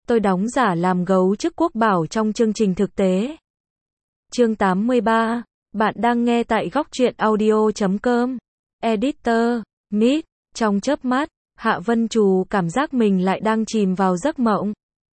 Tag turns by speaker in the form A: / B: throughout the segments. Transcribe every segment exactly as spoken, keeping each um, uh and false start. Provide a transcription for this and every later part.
A: tôi đóng giả làm gấu chức quốc bảo trong chương trình thực tế. Chương tám mươi ba, bạn đang nghe tại góc truyện audio chấm com. Editor, Mít, trong chớp mắt, Hạ Vân Trù cảm giác mình lại đang chìm vào giấc mộng.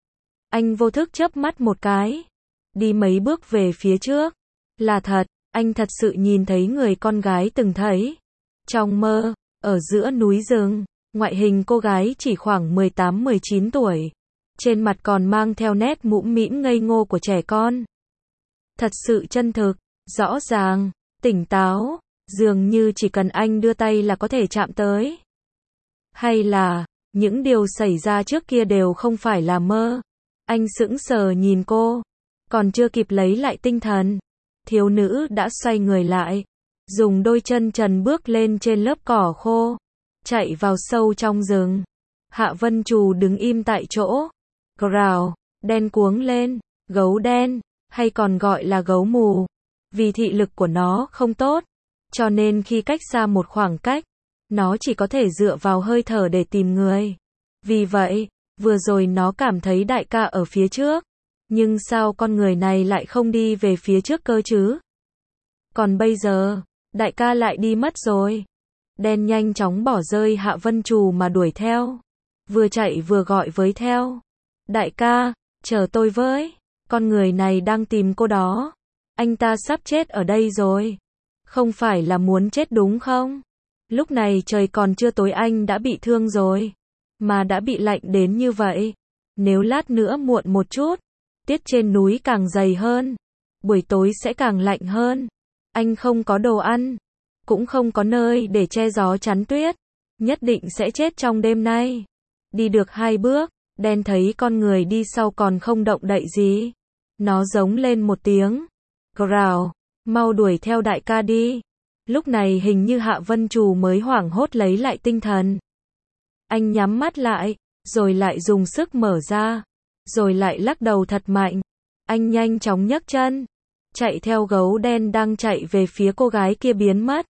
A: Anh vô thức chớp mắt một cái, đi mấy bước về phía trước. Là thật, anh thật sự nhìn thấy người con gái từng thấy. Trong mơ, ở giữa núi rừng, ngoại hình cô gái chỉ khoảng mười tám mười chín tuổi. Trên mặt còn mang theo nét mũm mĩm ngây ngô của trẻ con. Thật sự chân thực, rõ ràng, tỉnh táo, dường như chỉ cần anh đưa tay là có thể chạm tới. Hay là, những điều xảy ra trước kia đều không phải là mơ. Anh sững sờ nhìn cô, còn chưa kịp lấy lại tinh thần, thiếu nữ đã xoay người lại, dùng đôi chân trần bước lên trên lớp cỏ khô, chạy vào sâu trong rừng. Hạ Vân Trù đứng im tại chỗ, gào, đen cuống lên, gấu đen, hay còn gọi là gấu mù. Vì thị lực của nó không tốt, cho nên khi cách xa một khoảng cách, nó chỉ có thể dựa vào hơi thở để tìm người. Vì vậy, vừa rồi nó cảm thấy đại ca ở phía trước. Nhưng sao con người này lại không đi về phía trước cơ chứ? Còn bây giờ, đại ca lại đi mất rồi. Đen nhanh chóng bỏ rơi Hạ Vân Trù mà đuổi theo. Vừa chạy vừa gọi với theo. Đại ca, chờ tôi với. Con người này đang tìm cô đó. Anh ta sắp chết ở đây rồi. Không phải là muốn chết đúng không? Lúc này trời còn chưa tối anh đã bị thương rồi. Mà đã bị lạnh đến như vậy. Nếu lát nữa muộn một chút, tiết trên núi càng dày hơn. Buổi tối sẽ càng lạnh hơn. Anh không có đồ ăn. Cũng không có nơi để che gió chắn tuyết. Nhất định sẽ chết trong đêm nay. Đi được hai bước, đen thấy con người đi sau còn không động đậy gì. Nó giống lên một tiếng. Gào, mau đuổi theo đại ca đi. Lúc này hình như Hạ Vân Trù mới hoảng hốt lấy lại tinh thần. Anh nhắm mắt lại, rồi lại dùng sức mở ra, rồi lại lắc đầu thật mạnh. Anh nhanh chóng nhấc chân, chạy theo gấu đen đang chạy về phía cô gái kia biến mất.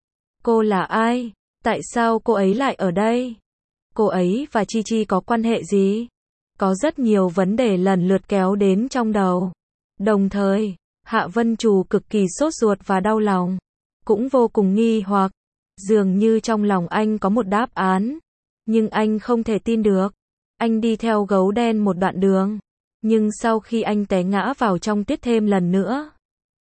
A: Cô là ai? Tại sao cô ấy lại ở đây? Cô ấy và Chi Chi có quan hệ gì? Có rất nhiều vấn đề lần lượt kéo đến trong đầu. Đồng thời, Hạ Vân Trù cực kỳ sốt ruột và đau lòng, cũng vô cùng nghi hoặc. Dường như trong lòng anh có một đáp án, nhưng anh không thể tin được. Anh đi theo gấu đen một đoạn đường, nhưng sau khi anh té ngã vào trong tuyết thêm lần nữa,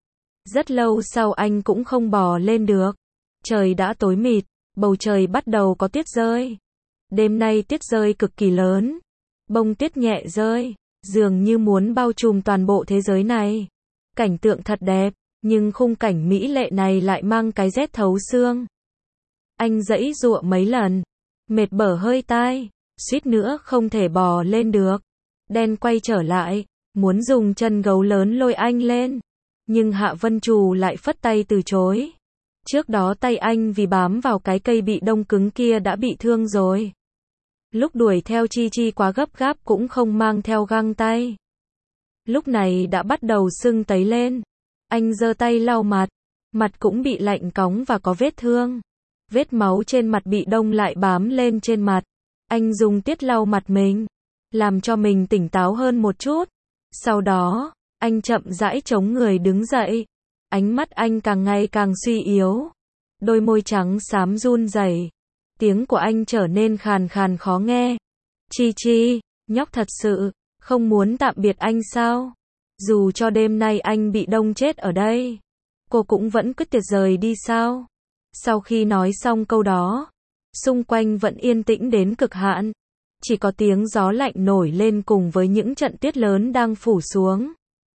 A: rất lâu sau anh cũng không bò lên được. Trời đã tối mịt, bầu trời bắt đầu có tuyết rơi. Đêm nay tuyết rơi cực kỳ lớn, bông tuyết nhẹ rơi, dường như muốn bao trùm toàn bộ thế giới này. Cảnh tượng thật đẹp, nhưng khung cảnh mỹ lệ này lại mang cái rét thấu xương. Anh giãy giụa mấy lần, mệt bở hơi tai, suýt nữa không thể bò lên được. Đen quay trở lại, muốn dùng chân gấu lớn lôi anh lên, nhưng Hạ Vân Trù lại phất tay từ chối. Trước đó tay anh vì bám vào cái cây bị đông cứng kia đã bị thương rồi. Lúc đuổi theo Chi Chi quá gấp gáp cũng không mang theo găng tay. Lúc này đã bắt đầu sưng tấy lên. Anh giơ tay lau mặt, mặt cũng bị lạnh cóng và có vết thương. Vết máu trên mặt bị đông lại bám lên trên mặt. Anh dùng tiết lau mặt mình, làm cho mình tỉnh táo hơn một chút. Sau đó, anh chậm rãi chống người đứng dậy. Ánh mắt anh càng ngày càng suy yếu. Đôi môi trắng xám run rẩy. Tiếng của anh trở nên khàn khàn khó nghe. Chi Chi, nhóc thật sự không muốn tạm biệt anh sao? Dù cho đêm nay anh bị đông chết ở đây, cô cũng vẫn quyết tuyệt rời đi sao? Sau khi nói xong câu đó, xung quanh vẫn yên tĩnh đến cực hạn. Chỉ có tiếng gió lạnh nổi lên cùng với những trận tuyết lớn đang phủ xuống.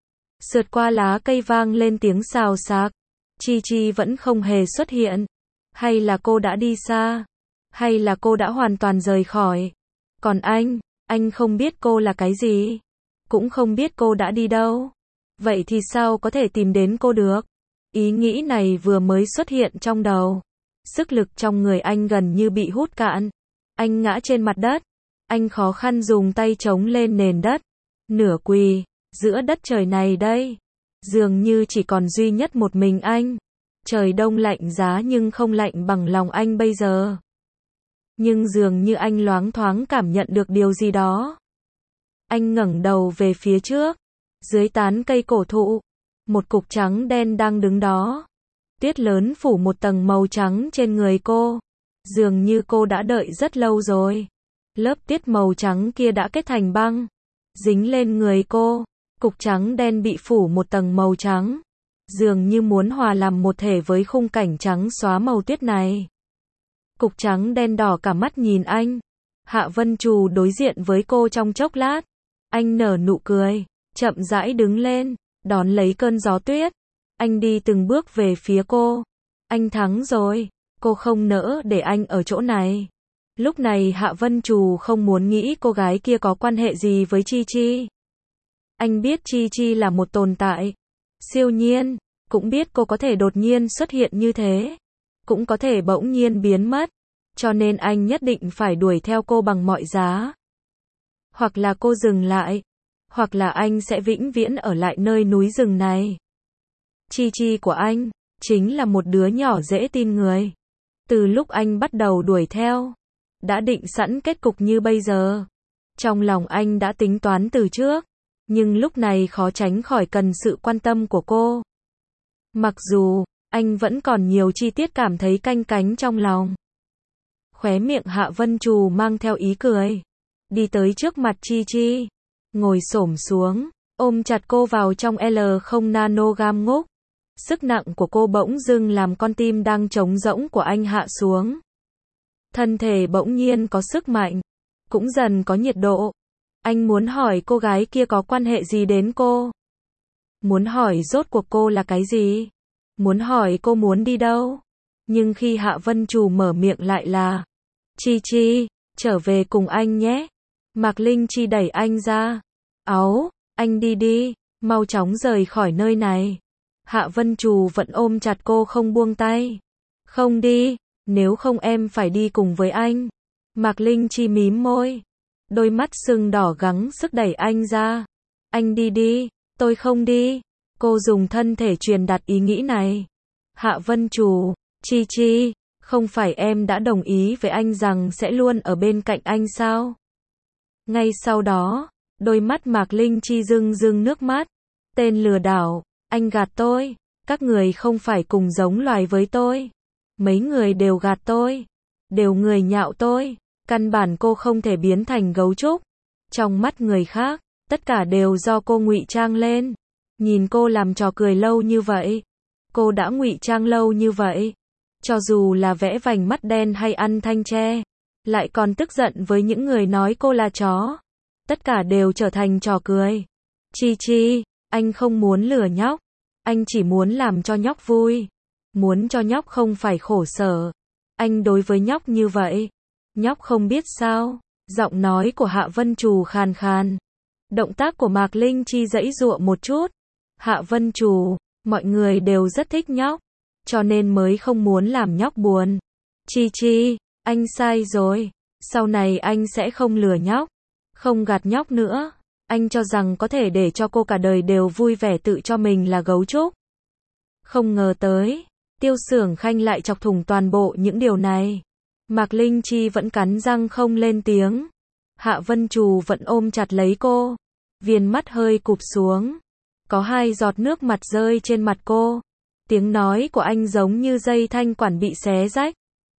A: Sượt qua lá cây vang lên tiếng xào xạc. Chi Chi vẫn không hề xuất hiện. Hay là cô đã đi xa? Hay là cô đã hoàn toàn rời khỏi? Còn anh, anh không biết cô là cái gì. Cũng không biết cô đã đi đâu. Vậy thì sao có thể tìm đến cô được? Ý nghĩ này vừa mới xuất hiện trong đầu. Sức lực trong người anh gần như bị hút cạn. Anh ngã trên mặt đất. Anh khó khăn dùng tay chống lên nền đất. Nửa quỳ, giữa đất trời này đây. Dường như chỉ còn duy nhất một mình anh. Trời đông lạnh giá nhưng không lạnh bằng lòng anh bây giờ. Nhưng dường như anh loáng thoáng cảm nhận được điều gì đó. Anh ngẩng đầu về phía trước. Dưới tán cây cổ thụ, một cục trắng đen đang đứng đó. Tuyết lớn phủ một tầng màu trắng trên người cô. Dường như cô đã đợi rất lâu rồi. Lớp tuyết màu trắng kia đã kết thành băng, dính lên người cô. Cục trắng đen bị phủ một tầng màu trắng, dường như muốn hòa làm một thể với khung cảnh trắng xóa màu tuyết này. Cục trắng đen đỏ cả mắt nhìn anh. Hạ Vân Trù đối diện với cô trong chốc lát. Anh nở nụ cười, chậm rãi đứng lên, đón lấy cơn gió tuyết. Anh đi từng bước về phía cô. Anh thắng rồi, cô không nỡ để anh ở chỗ này. Lúc này Hạ Vân Trù không muốn nghĩ cô gái kia có quan hệ gì với Chi Chi. Anh biết Chi Chi là một tồn tại siêu nhiên, cũng biết cô có thể đột nhiên xuất hiện như thế, cũng có thể bỗng nhiên biến mất, cho nên anh nhất định phải đuổi theo cô bằng mọi giá. Hoặc là cô dừng lại, hoặc là anh sẽ vĩnh viễn ở lại nơi núi rừng này. Chi Chi của anh chính là một đứa nhỏ dễ tin người. Từ lúc anh bắt đầu đuổi theo, đã định sẵn kết cục như bây giờ. Trong lòng anh đã tính toán từ trước, nhưng lúc này khó tránh khỏi cần sự quan tâm của cô. Mặc dù anh vẫn còn nhiều chi tiết cảm thấy canh cánh trong lòng. Khóe miệng Hạ Vân Trù mang theo ý cười, đi tới trước mặt Chi Chi, ngồi xổm xuống, ôm chặt cô vào trong L không nanogam ngốc. Sức nặng của cô bỗng dưng làm con tim đang trống rỗng của anh hạ xuống. Thân thể bỗng nhiên có sức mạnh, cũng dần có nhiệt độ. Anh muốn hỏi cô gái kia có quan hệ gì đến cô. Muốn hỏi rốt cuộc cô là cái gì. Muốn hỏi cô muốn đi đâu. Nhưng khi Hạ Vân Trù mở miệng lại là Chi Chi, trở về cùng anh nhé. Mạc Linh Chi đẩy anh ra. Áu, anh đi đi, mau chóng rời khỏi nơi này. Hạ Vân Trù vẫn ôm chặt cô không buông tay. Không đi, nếu không em phải đi cùng với anh. Mạc Linh Chi mím môi, đôi mắt sưng đỏ gắng sức đẩy anh ra. Anh đi đi, tôi không đi. Cô dùng thân thể truyền đạt ý nghĩ này. Hạ Vân Trù, Chi Chi, không phải em đã đồng ý với anh rằng sẽ luôn ở bên cạnh anh sao? Ngay sau đó, đôi mắt Mạc Linh Chi rưng rưng nước mắt. Tên lừa đảo, anh gạt tôi. Các người không phải cùng giống loài với tôi. Mấy người đều gạt tôi, đều người nhạo tôi. Căn bản cô không thể biến thành gấu trúc. Trong mắt người khác, tất cả đều do cô ngụy trang lên. Nhìn cô làm trò cười lâu như vậy, cô đã ngụy trang lâu như vậy. Cho dù là vẽ vành mắt đen hay ăn thanh tre, lại còn tức giận với những người nói cô là chó. Tất cả đều trở thành trò cười. Chi Chi, anh không muốn lừa nhóc. Anh chỉ muốn làm cho nhóc vui. Muốn cho nhóc không phải khổ sở. Anh đối với nhóc như vậy. Nhóc không biết sao. Giọng nói của Hạ Vân Trù khàn khàn. Động tác của Mạc Linh Chi giãy giụa một chút. Hạ Vân Trù, mọi người đều rất thích nhóc, cho nên mới không muốn làm nhóc buồn. Chi Chi, anh sai rồi. Sau này anh sẽ không lừa nhóc, không gạt nhóc nữa. Anh cho rằng có thể để cho cô cả đời đều vui vẻ tự cho mình là gấu trúc. Không ngờ tới, Tiêu Xưởng Khanh lại chọc thủng toàn bộ những điều này. Mạc Linh Chi vẫn cắn răng không lên tiếng. Hạ Vân Trù vẫn ôm chặt lấy cô. Viền mắt hơi cụp xuống. Có hai giọt nước mặt rơi trên mặt cô. Tiếng nói của anh giống như dây thanh quản bị xé rách.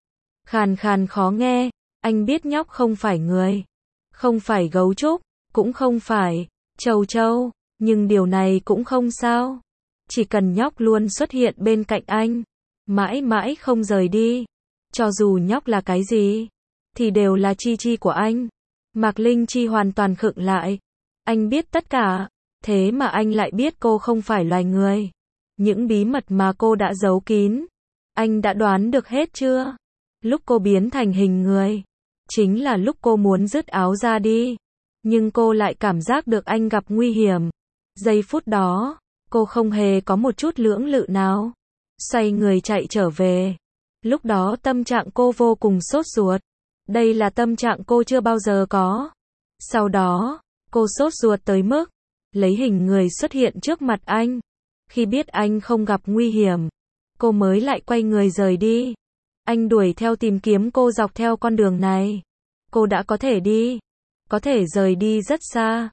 A: Khàn khàn khó nghe. Anh biết nhóc không phải người, không phải gấu trúc, cũng không phải châu châu, nhưng điều này cũng không sao. Chỉ cần nhóc luôn xuất hiện bên cạnh anh, mãi mãi không rời đi. Cho dù nhóc là cái gì, thì đều là Chi Chi của anh. Mạc Linh Chi hoàn toàn khựng lại. Anh biết tất cả, thế mà anh lại biết cô không phải loài người. Những bí mật mà cô đã giấu kín, anh đã đoán được hết chưa? Lúc cô biến thành hình người, chính là lúc cô muốn dứt áo ra đi. Nhưng cô lại cảm giác được anh gặp nguy hiểm. Giây phút đó, cô không hề có một chút lưỡng lự nào. Xoay người chạy trở về. Lúc đó tâm trạng cô vô cùng sốt ruột. Đây là tâm trạng cô chưa bao giờ có. Sau đó, cô sốt ruột tới mức lấy hình người xuất hiện trước mặt anh. Khi biết anh không gặp nguy hiểm, cô mới lại quay người rời đi. Anh đuổi theo tìm kiếm cô dọc theo con đường này. Cô đã có thể đi, có thể rời đi rất xa.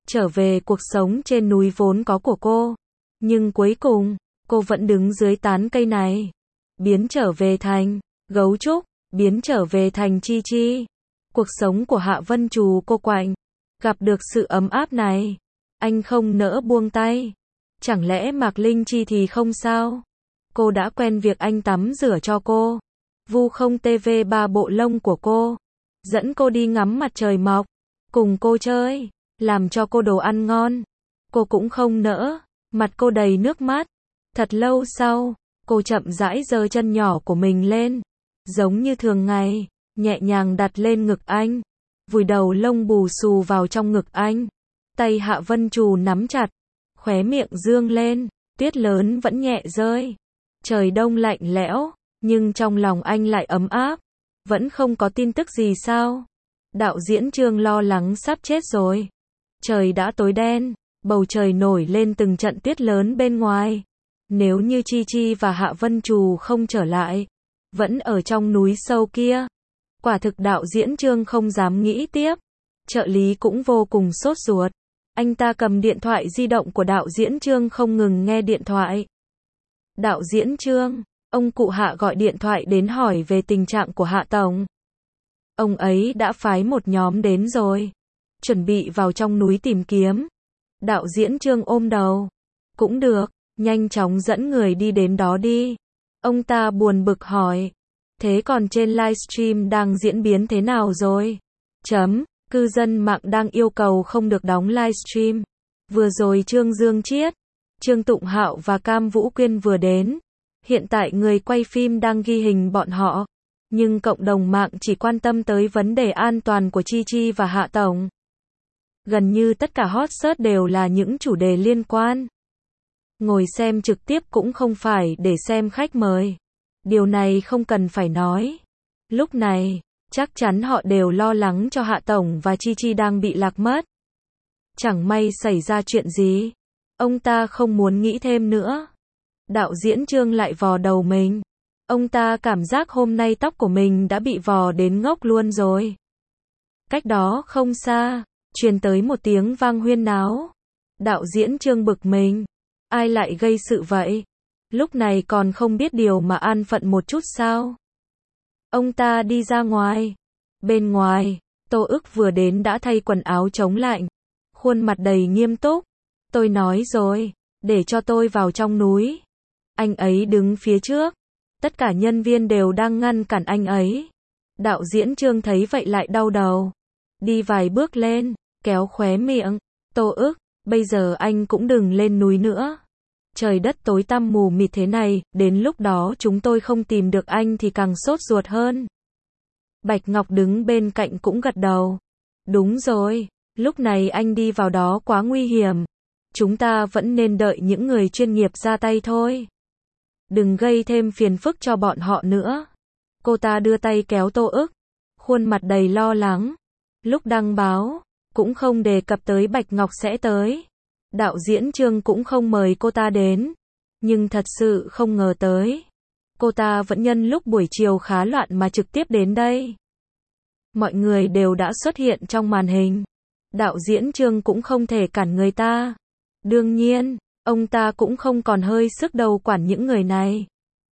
A: trở về cuộc sống trên núi vốn có của cô. Nhưng cuối cùng, cô vẫn đứng dưới tán cây này. Biến trở về thành gấu trúc, biến trở về thành Chi Chi. Cuộc sống của Hạ Vân Trù cô quạnh. Gặp được sự ấm áp này, anh không nỡ buông tay. Chẳng lẽ Mạc Linh Chi thì không sao? Cô đã quen việc anh tắm rửa cho cô, vu không tê vê ba bộ lông của cô, dẫn cô đi ngắm mặt trời mọc, cùng cô chơi, làm cho cô đồ ăn ngon. Cô cũng không nỡ, mặt cô đầy nước mắt. Thật lâu sau, cô chậm rãi giơ chân nhỏ của mình lên, giống như thường ngày, nhẹ nhàng đặt lên ngực anh, vùi đầu lông bù xù vào trong ngực anh. Tay Hạ Vân Trù nắm chặt, khóe miệng dương lên, tuyết lớn vẫn nhẹ rơi. Trời đông lạnh lẽo, nhưng trong lòng anh lại ấm áp. Vẫn không có tin tức gì sao? Đạo diễn Trương lo lắng sắp chết rồi. Trời đã tối đen, bầu trời nổi lên từng trận tuyết lớn bên ngoài. Nếu như Chi Chi và Hạ Vân Trù không trở lại, vẫn ở trong núi sâu kia, quả thực đạo diễn Trương không dám nghĩ tiếp. Trợ lý cũng vô cùng sốt ruột. Anh ta cầm điện thoại di động của đạo diễn Trương không ngừng nghe điện thoại. Đạo diễn Trương, ông cụ Hạ gọi điện thoại đến hỏi về tình trạng của Hạ Tổng. Ông ấy đã phái một nhóm đến rồi, chuẩn bị vào trong núi tìm kiếm. Đạo diễn Trương ôm đầu. Cũng được, nhanh chóng dẫn người đi đến đó đi. Ông ta buồn bực hỏi. Thế còn trên livestream đang diễn biến thế nào rồi? Chấm, cư dân mạng đang yêu cầu không được đóng livestream. Vừa rồi Trương Dương Chiết, Trương Tụng Hạo và Cam Vũ Quyên vừa đến. Hiện tại người quay phim đang ghi hình bọn họ. Nhưng cộng đồng mạng chỉ quan tâm tới vấn đề an toàn của Chi Chi và Hạ Tổng. Gần như tất cả hot search đều là những chủ đề liên quan. Ngồi xem trực tiếp cũng không phải để xem khách mời. Điều này không cần phải nói. Lúc này, chắc chắn họ đều lo lắng cho Hạ Tổng và Chi Chi đang bị lạc mất. Chẳng may xảy ra chuyện gì. Ông ta không muốn nghĩ thêm nữa. Đạo diễn Trương lại vò đầu mình. Ông ta cảm giác hôm nay tóc của mình đã bị vò đến ngốc luôn rồi. Cách đó không xa, truyền tới một tiếng vang huyên náo. Đạo diễn Trương bực mình. Ai lại gây sự vậy? Lúc này còn không biết điều mà an phận một chút sao? Ông ta đi ra ngoài. Bên ngoài, Tô Ức vừa đến đã thay quần áo chống lạnh. Khuôn mặt đầy nghiêm túc. Tôi nói rồi, để cho tôi vào trong núi. Anh ấy đứng phía trước. Tất cả nhân viên đều đang ngăn cản anh ấy. Đạo diễn Trương thấy vậy lại đau đầu. Đi vài bước lên, kéo khóe miệng. Tô Ức, bây giờ anh cũng đừng lên núi nữa. Trời đất tối tăm mù mịt thế này, đến lúc đó chúng tôi không tìm được anh thì càng sốt ruột hơn. Bạch Ngọc đứng bên cạnh cũng gật đầu. Đúng rồi, lúc này anh đi vào đó quá nguy hiểm. Chúng ta vẫn nên đợi những người chuyên nghiệp ra tay thôi. Đừng gây thêm phiền phức cho bọn họ nữa. Cô ta đưa tay kéo Tô Ức, khuôn mặt đầy lo lắng. Lúc đăng báo, cũng không đề cập tới Bạch Ngọc sẽ tới. Đạo diễn Trương cũng không mời cô ta đến. Nhưng thật sự không ngờ tới. Cô ta vẫn nhân lúc buổi chiều khá loạn mà trực tiếp đến đây. Mọi người đều đã xuất hiện trong màn hình. Đạo diễn Trương cũng không thể cản người ta. Đương nhiên, ông ta cũng không còn hơi sức đầu quản những người này.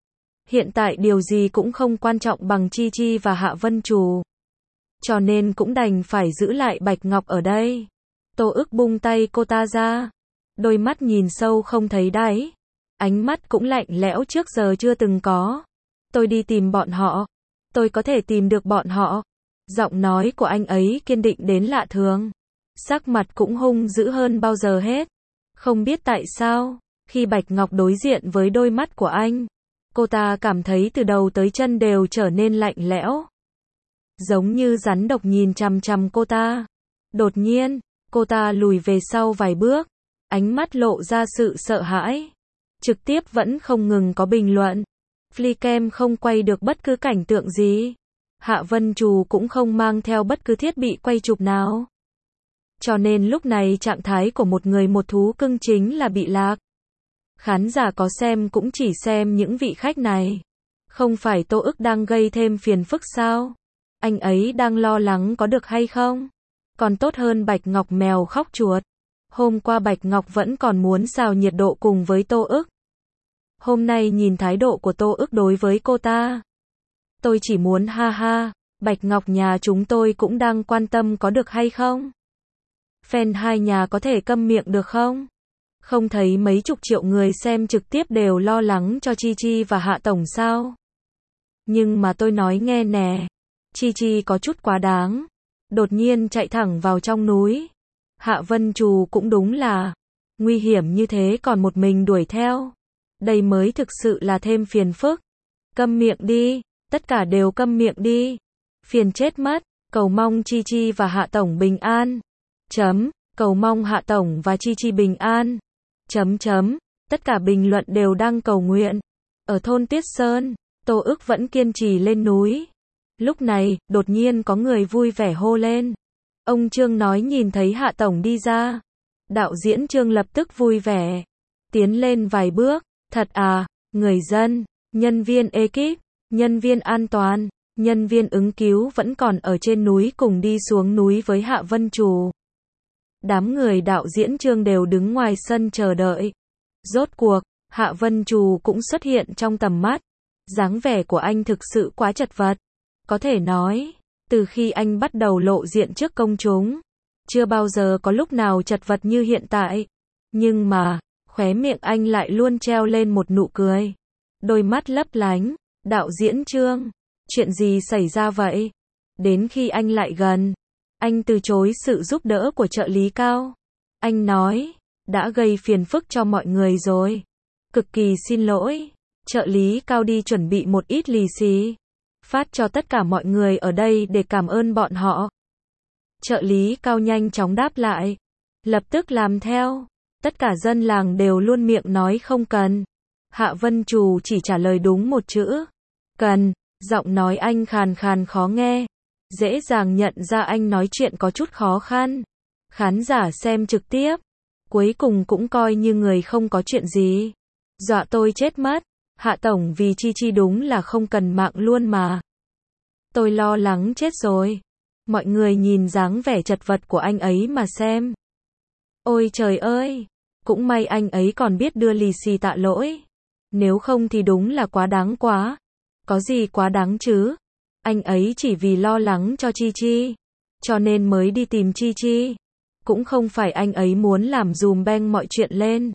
A: Hiện tại điều gì cũng không quan trọng bằng Chi Chi và Hạ Vân Trù. Cho nên cũng đành phải giữ lại Bạch Ngọc ở đây. Tô Ức bung tay cô ta ra. Đôi mắt nhìn sâu không thấy đáy. Ánh mắt cũng lạnh lẽo trước giờ chưa từng có. Tôi đi tìm bọn họ. Tôi có thể tìm được bọn họ. Giọng nói của anh ấy kiên định đến lạ thường. Sắc mặt cũng hung dữ hơn bao giờ hết. Không biết tại sao, khi Bạch Ngọc đối diện với đôi mắt của anh, cô ta cảm thấy từ đầu tới chân đều trở nên lạnh lẽo. Giống như rắn độc nhìn chằm chằm cô ta. Đột nhiên, cô ta lùi về sau vài bước, ánh mắt lộ ra sự sợ hãi. Trực tiếp vẫn không ngừng có bình luận. Flycam không quay được bất cứ cảnh tượng gì. Hạ Vân Trù cũng không mang theo bất cứ thiết bị quay chụp nào. Cho nên lúc này trạng thái của một người một thú cưng chính là bị lạc. Khán giả có xem cũng chỉ xem những vị khách này. Không phải Tô Ức đang gây thêm phiền phức sao? Anh ấy đang lo lắng có được hay không? Còn tốt hơn Bạch Ngọc mèo khóc chuột. Hôm qua Bạch Ngọc vẫn còn muốn xào nhiệt độ cùng với Tô Ức. Hôm nay nhìn thái độ của Tô Ức đối với cô ta. Tôi chỉ muốn ha ha, Bạch Ngọc nhà chúng tôi cũng đang quan tâm có được hay không? Fan hai nhà có thể câm miệng được không? Không thấy mấy chục triệu người xem trực tiếp đều lo lắng cho Chi Chi và Hạ Tổng sao? Nhưng mà tôi nói nghe nè, Chi Chi có chút quá đáng. Đột nhiên chạy thẳng vào trong núi. Hạ Vân Trù cũng đúng là nguy hiểm như thế còn một mình đuổi theo. Đây mới thực sự là thêm phiền phức. Câm miệng đi, tất cả đều câm miệng đi. Phiền chết mất, cầu mong Chi Chi và Hạ Tổng bình an. Chấm, cầu mong Hạ Tổng và Chi Chi bình an. Chấm chấm, tất cả bình luận đều đang cầu nguyện. Ở thôn Tuyết Sơn, Tô Ức vẫn kiên trì lên núi. Lúc này, đột nhiên có người vui vẻ hô lên. Ông Trương nói nhìn thấy Hạ Tổng đi ra. Đạo diễn Trương lập tức vui vẻ. Tiến lên vài bước. Thật à, người dân, nhân viên ekip, nhân viên an toàn, nhân viên ứng cứu vẫn còn ở trên núi cùng đi xuống núi với Hạ Vân Trù. Đám người đạo diễn Trương đều đứng ngoài sân chờ đợi. Rốt cuộc, Hạ Vân Trù cũng xuất hiện trong tầm mắt. Dáng vẻ của anh thực sự quá chật vật. Có thể nói, từ khi anh bắt đầu lộ diện trước công chúng, chưa bao giờ có lúc nào chật vật như hiện tại. Nhưng mà, khóe miệng anh lại luôn treo lên một nụ cười. Đôi mắt lấp lánh. Đạo diễn Trương, chuyện gì xảy ra vậy? Đến khi anh lại gần, anh từ chối sự giúp đỡ của trợ lý Cao. Anh nói, đã gây phiền phức cho mọi người rồi. Cực kỳ xin lỗi. Trợ lý Cao đi chuẩn bị một ít lì xì, phát cho tất cả mọi người ở đây để cảm ơn bọn họ. Trợ lý Cao nhanh chóng đáp lại. Lập tức làm theo. Tất cả dân làng đều luôn miệng nói không cần. Hạ Vân Trù chỉ trả lời đúng một chữ. Cần. Giọng nói anh khàn khàn khó nghe. Dễ dàng nhận ra anh nói chuyện có chút khó khăn. Khán giả xem trực tiếp. Cuối cùng cũng coi như người không có chuyện gì. Dọa tôi chết mất. Hạ Tổng vì Chi Chi đúng là không cần mạng luôn mà. Tôi lo lắng chết rồi. Mọi người nhìn dáng vẻ chật vật của anh ấy mà xem. Ôi trời ơi, cũng may anh ấy còn biết đưa lì xì tạ lỗi. Nếu không thì đúng là quá đáng quá. Có gì quá đáng chứ? Anh ấy chỉ vì lo lắng cho Chi Chi, cho nên mới đi tìm Chi Chi. Cũng không phải anh ấy muốn làm dùm beng mọi chuyện lên.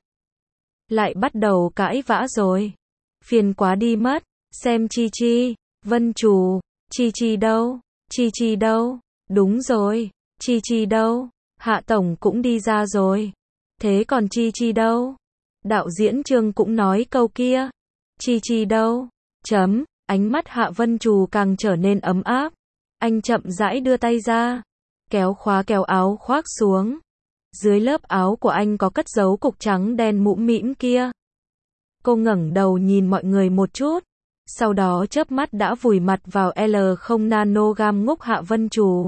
A: Lại bắt đầu cãi vã rồi. Phiền quá đi mất. Xem Chi Chi, Vân Trù, Chi Chi đâu? Chi Chi đâu? Đúng rồi, Chi Chi đâu? Hạ Tổng cũng đi ra rồi. Thế còn Chi Chi đâu? Đạo diễn Trương cũng nói câu kia. Chi Chi đâu? Chấm, ánh mắt Hạ Vân Trù càng trở nên ấm áp. Anh chậm rãi đưa tay ra, kéo khóa kéo áo khoác xuống. Dưới lớp áo của anh có cất giấu cục trắng đen mũm mĩm kia. Cô ngẩng đầu nhìn mọi người một chút, sau đó chớp mắt đã vùi mặt vào L không nanogam ngốc Hạ Vân Trù.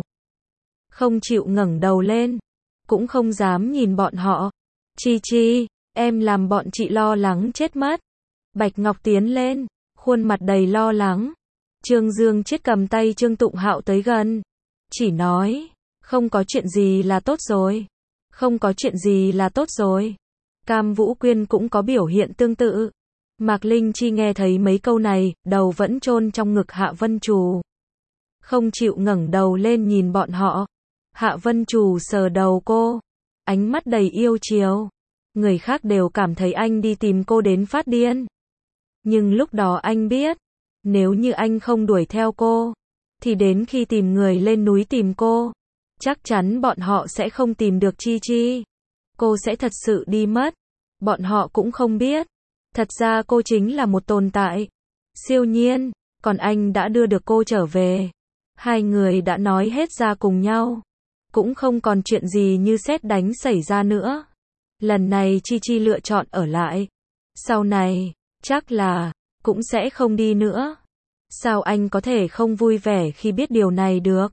A: Không chịu ngẩng đầu lên, cũng không dám nhìn bọn họ. Chi Chi, em làm bọn chị lo lắng chết mất. Bạch Ngọc tiến lên, khuôn mặt đầy lo lắng. Trương Dương Chiết cầm tay Trương Tụng Hạo tới gần, chỉ nói, không có chuyện gì là tốt rồi. Không có chuyện gì là tốt rồi. Cam Vũ Quyên cũng có biểu hiện tương tự. Mạc Linh Chi nghe thấy mấy câu này, đầu vẫn chôn trong ngực Hạ Vân Trù. Không chịu ngẩng đầu lên nhìn bọn họ. Hạ Vân Trù sờ đầu cô, ánh mắt đầy yêu chiều. Người khác đều cảm thấy anh đi tìm cô đến phát điên. Nhưng lúc đó anh biết, nếu như anh không đuổi theo cô, thì đến khi tìm người lên núi tìm cô, chắc chắn bọn họ sẽ không tìm được Chi Chi. Cô sẽ thật sự đi mất. Bọn họ cũng không biết. Thật ra cô chính là một tồn tại siêu nhiên, còn anh đã đưa được cô trở về. Hai người đã nói hết ra cùng nhau. Cũng không còn chuyện gì như sét đánh xảy ra nữa. Lần này Chi Chi lựa chọn ở lại. Sau này, chắc là, cũng sẽ không đi nữa. Sao anh có thể không vui vẻ khi biết điều này được?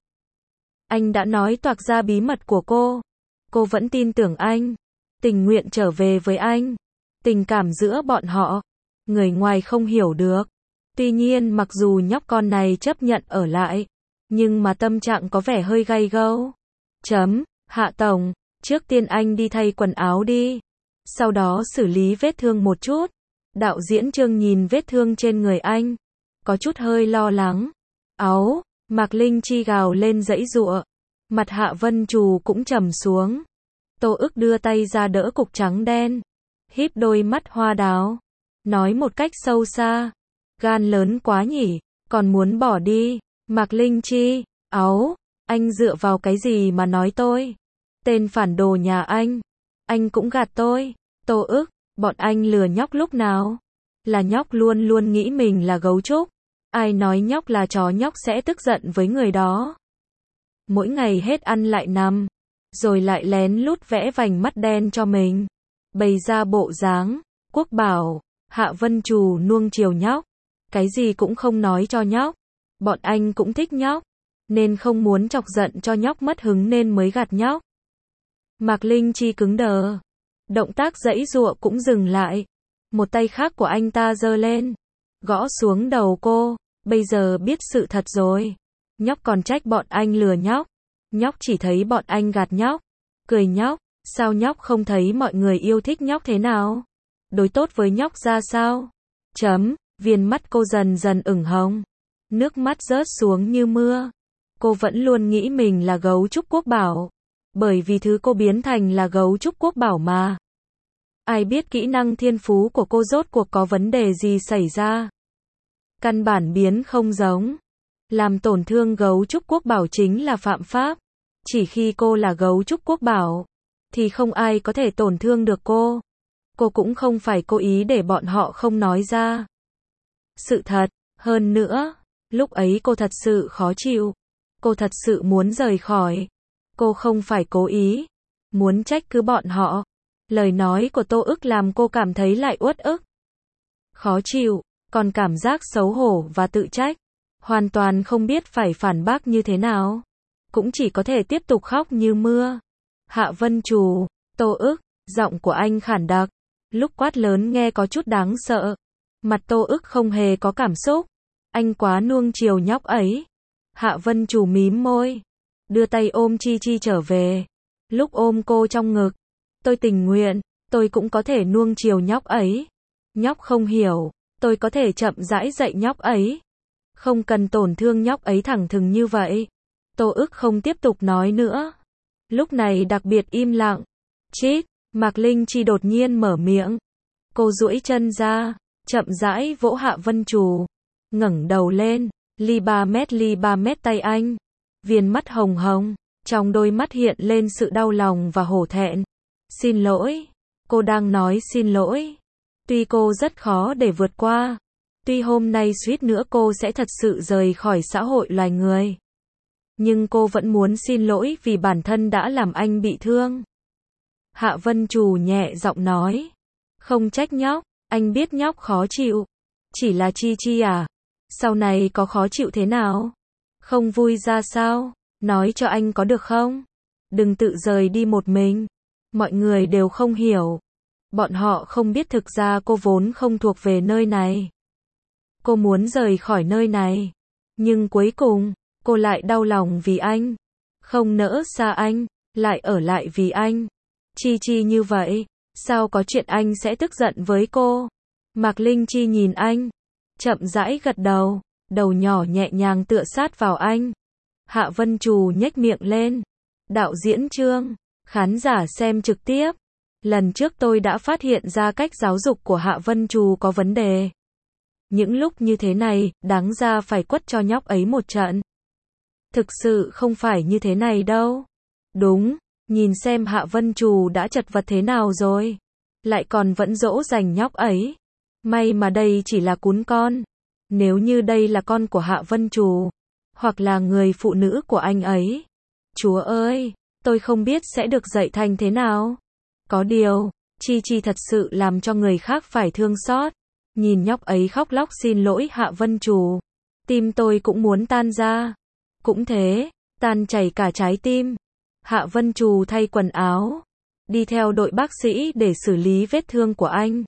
A: Anh đã nói toạc ra bí mật của cô. Cô vẫn tin tưởng anh. Tình nguyện trở về với anh. Tình cảm giữa bọn họ, người ngoài không hiểu được. Tuy nhiên mặc dù nhóc con này chấp nhận ở lại, nhưng mà tâm trạng có vẻ hơi gay gâu. Chấm, Hạ Tổng, Trước tiên anh đi thay quần áo đi. Sau đó xử lý vết thương một chút. Đạo diễn Trương nhìn vết thương trên người anh. Có chút hơi lo lắng. Áu, Mạc Linh Chi gào lên giãy giụa. Mặt Hạ Vân Trù cũng trầm xuống. Tô Ức đưa tay ra đỡ cục trắng đen. Híp đôi mắt hoa đào. Nói một cách sâu xa. Gan lớn quá nhỉ, còn muốn bỏ đi. Mạc Linh Chi, áu, anh dựa vào cái gì mà nói tôi? Tên phản đồ nhà anh. Anh cũng gạt tôi. Tô Ức, bọn anh lừa nhóc lúc nào? Là nhóc luôn luôn nghĩ mình là gấu trúc. Ai nói nhóc là chó nhóc sẽ tức giận với người đó. Mỗi ngày hết ăn lại nằm. Rồi lại lén lút vẽ vành mắt đen cho mình. Bày ra bộ dáng. Quốc bảo, Hạ Vân Trù nuông chiều nhóc. Cái gì cũng không nói cho nhóc. Bọn anh cũng thích nhóc. Nên không muốn chọc giận cho nhóc mất hứng nên mới gạt nhóc. Mạc Linh Chi cứng đờ. Động tác giãy giụa cũng dừng lại. Một tay khác của anh ta giơ lên. Gõ xuống đầu cô. Bây giờ biết sự thật rồi. Nhóc còn trách bọn anh lừa nhóc. Nhóc chỉ thấy bọn anh gạt nhóc. Cười nhóc. Sao nhóc không thấy mọi người yêu thích nhóc thế nào? Đối tốt với nhóc ra sao? Chấm. Viền mắt cô dần dần ửng hồng. Nước mắt rớt xuống như mưa. Cô vẫn luôn nghĩ mình là gấu trúc Quốc Bảo. Bởi vì thứ cô biến thành là gấu trúc Quốc Bảo mà. Ai biết kỹ năng thiên phú của cô rốt cuộc có vấn đề gì xảy ra. Căn bản biến không giống. Làm tổn thương gấu trúc Quốc Bảo chính là phạm pháp. Chỉ khi cô là gấu trúc Quốc Bảo, thì không ai có thể tổn thương được cô. Cô cũng không phải cố ý để bọn họ không nói ra. Sự thật, hơn nữa, lúc ấy cô thật sự khó chịu. Cô thật sự muốn rời khỏi. Cô không phải cố ý. Muốn trách cứ bọn họ. Lời nói của Tô Ức làm cô cảm thấy lại uất ức. Khó chịu, còn cảm giác xấu hổ và tự trách. Hoàn toàn không biết phải phản bác như thế nào. Cũng chỉ có thể tiếp tục khóc như mưa. Hạ Vân Trù, Tô Ức, giọng của anh khản đặc. Lúc quát lớn nghe có chút đáng sợ. Mặt Tô Ức không hề có cảm xúc. Anh quá nuông chiều nhóc ấy. Hạ Vân Trù mím môi. Đưa tay ôm Chi Chi trở về. Lúc ôm cô trong ngực. Tôi tình nguyện. Tôi cũng có thể nuông chiều nhóc ấy. Nhóc không hiểu. Tôi có thể chậm rãi dạy nhóc ấy. Không cần tổn thương nhóc ấy thẳng thừng như vậy. Tô Ức không tiếp tục nói nữa. Lúc này đặc biệt im lặng. Chít, Mạc Linh Chi đột nhiên mở miệng. Cô duỗi chân ra, chậm rãi vỗ Hạ Vân Trù. Ngẩng đầu lên, ly ba mét ly ba mét tay anh. Viền mắt hồng hồng, trong đôi mắt hiện lên sự đau lòng và hổ thẹn. Xin lỗi, cô đang nói xin lỗi. Tuy cô rất khó để vượt qua. Tuy hôm nay suýt nữa cô sẽ thật sự rời khỏi xã hội loài người. Nhưng cô vẫn muốn xin lỗi vì bản thân đã làm anh bị thương. Hạ Vân Trù nhẹ giọng nói. Không trách nhóc, anh biết nhóc khó chịu. Chỉ là Chi Chi à? Sau này có khó chịu thế nào? Không vui ra sao? Nói cho anh có được không? Đừng tự rời đi một mình. Mọi người đều không hiểu. Bọn họ không biết thực ra cô vốn không thuộc về nơi này. Cô muốn rời khỏi nơi này. Nhưng cuối cùng, cô lại đau lòng vì anh. Không nỡ xa anh, lại ở lại vì anh. Chi Chi như vậy, sao có chuyện anh sẽ tức giận với cô? Mạc Linh Chi nhìn anh, chậm rãi gật đầu, đầu nhỏ nhẹ nhàng tựa sát vào anh. Hạ Vân Trù nhếch miệng lên. Đạo diễn Trương, khán giả xem trực tiếp. Lần trước tôi đã phát hiện ra cách giáo dục của Hạ Vân Trù có vấn đề. Những lúc như thế này, đáng ra phải quất cho nhóc ấy một trận. Thực sự không phải như thế này đâu. Đúng, nhìn xem Hạ Vân Trù đã chật vật thế nào rồi. Lại còn vẫn dỗ dành nhóc ấy. May mà đây chỉ là cún con. Nếu như đây là con của Hạ Vân Trù, hoặc là người phụ nữ của anh ấy. Chúa ơi, tôi không biết sẽ được dạy thành thế nào. Có điều, Chi Chi thật sự làm cho người khác phải thương xót. Nhìn nhóc ấy khóc lóc xin lỗi Hạ Vân Trù. Tim tôi cũng muốn tan ra. Cũng thế, tan chảy cả trái tim. Hạ Vân Trù thay quần áo. Đi theo đội bác sĩ để xử lý vết thương của anh.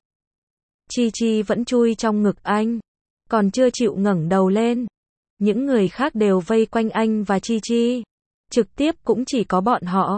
A: Chi Chi vẫn chui trong ngực anh. Còn chưa chịu ngẩng đầu lên. Những người khác đều vây quanh anh và Chi Chi. Trực tiếp cũng chỉ có bọn họ.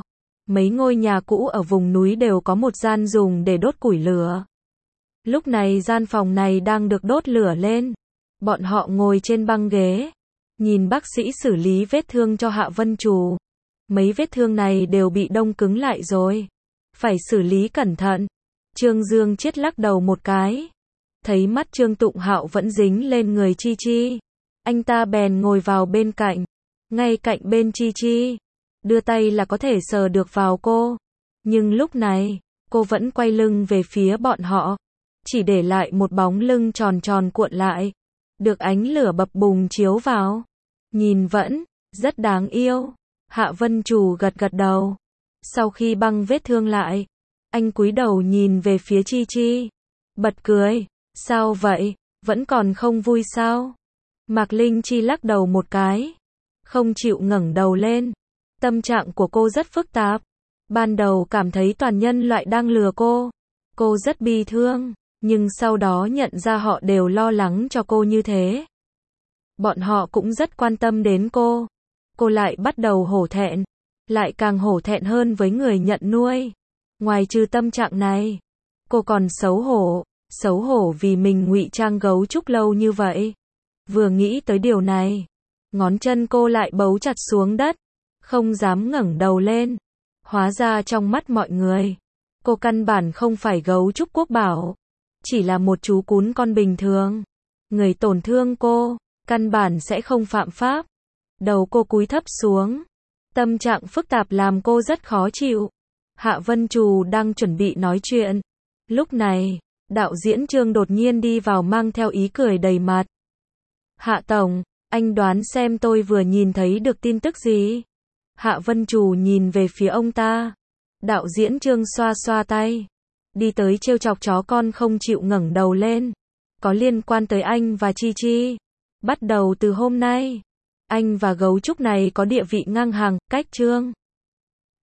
A: Mấy ngôi nhà cũ ở vùng núi đều có một gian dùng để đốt củi lửa. Lúc này gian phòng này đang được đốt lửa lên. Bọn họ ngồi trên băng ghế, nhìn bác sĩ xử lý vết thương cho Hạ Vân Trù. Mấy vết thương này đều bị đông cứng lại rồi, phải xử lý cẩn thận. Trương Dương Chiết lắc đầu một cái, thấy mắt Trương Tụng Hạo vẫn dính lên người Chi Chi. Anh ta bèn ngồi vào bên cạnh, ngay cạnh bên Chi Chi, đưa tay là có thể sờ được vào cô. Nhưng lúc này, cô vẫn quay lưng về phía bọn họ, chỉ để lại một bóng lưng tròn tròn cuộn lại, được ánh lửa bập bùng chiếu vào. Nhìn vẫn rất đáng yêu. Hạ Vân Trù gật gật đầu. Sau khi băng vết thương lại, anh cúi đầu nhìn về phía Chi Chi, bật cười. Sao vậy, vẫn còn không vui sao? Mạc Linh Chi lắc đầu một cái, không chịu ngẩng đầu lên. Tâm trạng của cô rất phức tạp. Ban đầu cảm thấy toàn nhân loại đang lừa cô. Cô rất bi thương, nhưng sau đó nhận ra họ đều lo lắng cho cô như thế. Bọn họ cũng rất quan tâm đến cô. Cô lại bắt đầu hổ thẹn, lại càng hổ thẹn hơn với người nhận nuôi. Ngoài trừ tâm trạng này, cô còn xấu hổ, xấu hổ vì mình ngụy trang gấu trúc lâu như vậy. Vừa nghĩ tới điều này, ngón chân cô lại bấu chặt xuống đất, không dám ngẩng đầu lên. Hóa ra trong mắt mọi người, cô căn bản không phải gấu trúc Quốc Bảo, chỉ là một chú cún con bình thường. Người tổn thương cô, căn bản sẽ không phạm pháp. Đầu cô cúi thấp xuống, tâm trạng phức tạp làm cô rất khó chịu. Hạ Vân Trù đang chuẩn bị nói chuyện. Lúc này, đạo diễn Trương đột nhiên đi vào mang theo ý cười đầy mặt. Hạ Tổng, anh đoán xem tôi vừa nhìn thấy được tin tức gì? Hạ Vân Trù nhìn về phía ông ta. Đạo diễn Trương xoa xoa tay, đi tới trêu chọc chó con không chịu ngẩng đầu lên. Có liên quan tới anh và Chi Chi. Bắt đầu từ hôm nay, anh và gấu trúc này có địa vị ngang hàng, cách Trương